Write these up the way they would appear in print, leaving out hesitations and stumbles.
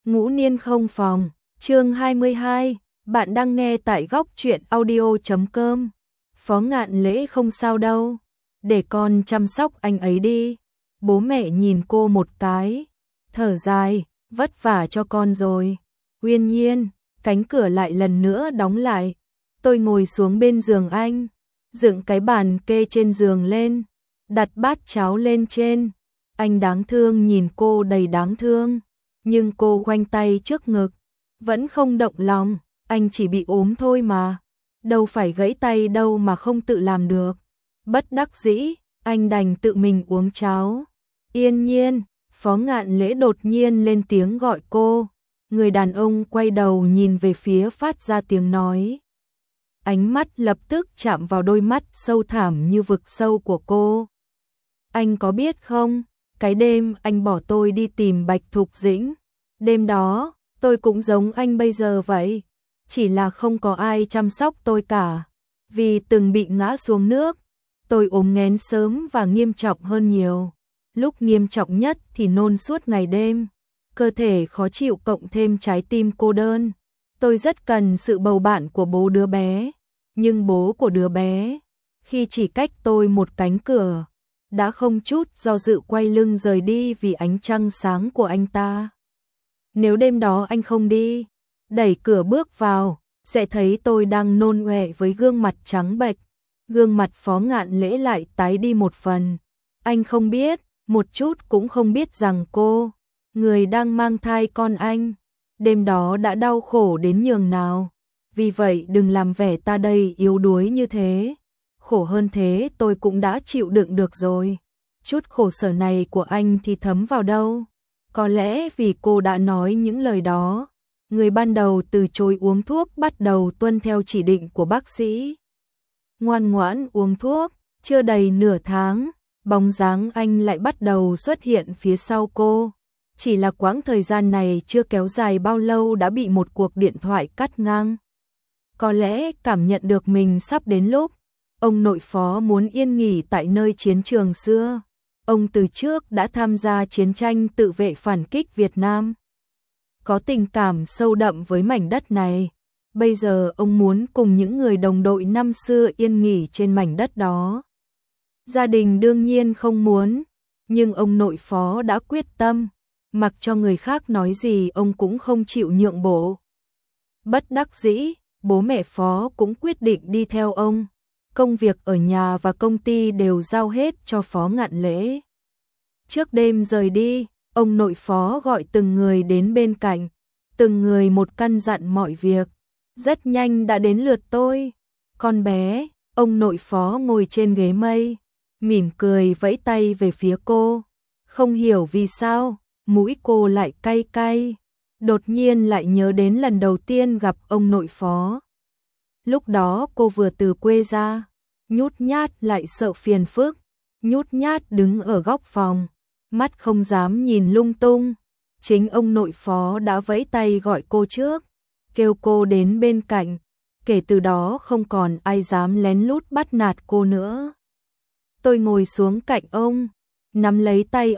Ngũ Niên không phòng, chương 22, bạn đang nghe tại góc truyện audio.com. Phó Ngạn Lễ không sao đâu, để con chăm sóc anh ấy đi. Bố mẹ nhìn cô một cái, thở dài, vất vả cho con rồi. Uyên Nhiên, cánh cửa lại lần nữa đóng lại. Tôi ngồi xuống bên giường anh, dựng cái bàn kê trên giường lên, đặt bát cháo lên trên. Anh đáng thương nhìn cô đầy đáng thương, nhưng cô khoanh tay trước ngực, vẫn không động lòng. Anh chỉ bị ốm thôi mà, đâu phải gãy tay đâu mà không tự làm được. Bất đắc dĩ, anh đành tự mình uống cháo. Yên Nhiên, Phó Ngạn Lễ đột nhiên lên tiếng gọi cô. Người đàn ông quay đầu nhìn về phía phát ra tiếng nói. Ánh mắt lập tức chạm vào đôi mắt sâu thẳm như vực sâu của cô. Anh có biết không, cái đêm anh bỏ tôi đi tìm Bạch Thục Dĩnh, đêm đó, tôi cũng giống anh bây giờ vậy, chỉ là không có ai chăm sóc tôi cả. Vì từng bị ngã xuống nước, tôi ốm nghén sớm và nghiêm trọng hơn nhiều. Lúc nghiêm trọng nhất thì nôn suốt ngày đêm, cơ thể khó chịu cộng thêm trái tim cô đơn. Tôi rất cần sự bầu bạn của bố đứa bé, nhưng bố của đứa bé, khi chỉ cách tôi một cánh cửa, đã không chút do dự quay lưng rời đi vì ánh trăng sáng của anh ta. Nếu đêm đó anh không đi, đẩy cửa bước vào, sẽ thấy tôi đang nôn ọe với gương mặt trắng bệch. Gương mặt Phó Ngạn Lễ lại tái đi một phần. Anh không biết, một chút cũng không biết rằng cô, người đang mang thai con anh, đêm đó đã đau khổ đến nhường nào. Vì vậy đừng làm vẻ ta đây yếu đuối như thế. Khổ hơn thế tôi cũng đã chịu đựng được rồi. Chút khổ sở này của anh thì thấm vào đâu? Có lẽ vì cô đã nói những lời đó, người ban đầu từ chối uống thuốc bắt đầu tuân theo chỉ định của bác sĩ. Ngoan ngoãn uống thuốc, chưa đầy nửa tháng, bóng dáng anh lại bắt đầu xuất hiện phía sau cô. Chỉ là quãng thời gian này chưa kéo dài bao lâu đã bị một cuộc điện thoại cắt ngang. Có lẽ cảm nhận được mình sắp đến lúc ông nội Phó muốn yên nghỉ tại nơi chiến trường xưa. Ông từ trước đã tham gia chiến tranh tự vệ phản kích Việt Nam, có tình cảm sâu đậm với mảnh đất này. Bây giờ ông muốn cùng những người đồng đội năm xưa yên nghỉ trên mảnh đất đó. Gia đình đương nhiên không muốn, nhưng ông nội Phó đã quyết tâm, mặc cho người khác nói gì ông cũng không chịu nhượng bộ. Bất đắc dĩ, bố mẹ Phó cũng quyết định đi theo ông. Công việc ở nhà và công ty đều giao hết cho Phó Ngạn Lễ. Trước đêm rời đi, ông nội Phó gọi từng người đến bên cạnh, từng người một căn dặn mọi việc. Rất nhanh đã đến lượt tôi. Con bé, ông nội Phó ngồi trên ghế mây, mỉm cười vẫy tay về phía cô. Không hiểu vì sao, mũi cô lại cay cay. Đột nhiên lại nhớ đến lần đầu tiên gặp ông nội Phó. Lúc đó cô vừa từ quê ra, nhút nhát lại sợ phiền phức, nhút nhát đứng ở góc phòng, mắt không dám nhìn lung tung. Chính ông nội Phó đã vẫy tay gọi cô trước, kêu cô đến bên cạnh. Kể từ đó không còn ai dám lén lút bắt nạt cô nữa. Tôi ngồi xuống cạnh ông, nắm lấy tay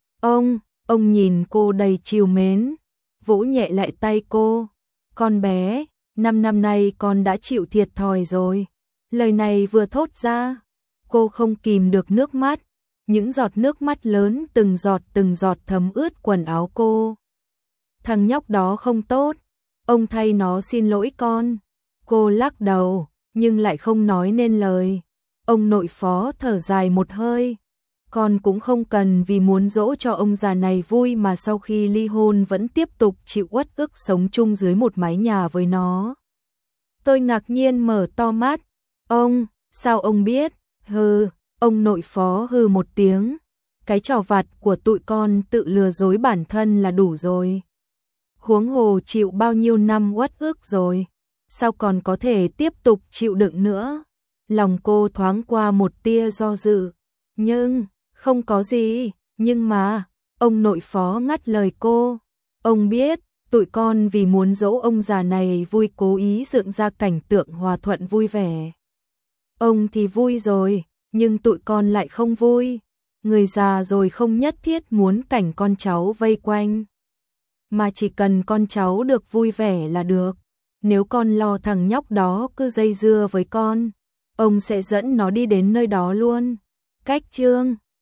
ông nhìn cô đầy trìu mến, vỗ nhẹ lại tay cô. Con bé, 5 năm nay con đã chịu thiệt thòi rồi. Lời này vừa thốt ra, cô không kìm được nước mắt. Những giọt nước mắt lớn từng giọt thấm ướt quần áo cô. Thằng nhóc đó không tốt, ông thay nó xin lỗi con. Cô lắc đầu, nhưng lại không nói nên lời. Ông nội Phó thở dài một hơi. Con cũng không cần vì muốn dỗ cho ông già này vui mà sau khi ly hôn vẫn tiếp tục chịu uất ức sống chung dưới một mái nhà với nó. Tôi ngạc nhiên mở to mắt. Ông, sao ông biết? Hừ, ông nội Phó hừ một tiếng. Cái trò vặt của tụi con tự lừa dối bản thân là đủ rồi. Huống hồ chịu bao nhiêu năm uất ức rồi, sao còn có thể tiếp tục chịu đựng nữa? Lòng cô thoáng qua một tia do dự. Nhưng, không có gì, nhưng mà, ông nội Phó ngắt lời cô. Ông biết, tụi con vì muốn dỗ ông già này vui cố ý dựng ra cảnh tượng hòa thuận vui vẻ. Ông thì vui rồi, nhưng tụi con lại không vui. Người già rồi không nhất thiết muốn cảnh con cháu vây quanh. mà chỉ cần con cháu được vui vẻ là được. Nếu con lo thằng nhóc đó cứ dây dưa với con, ông sẽ dẫn nó đi đến nơi đó luôn. Cách chương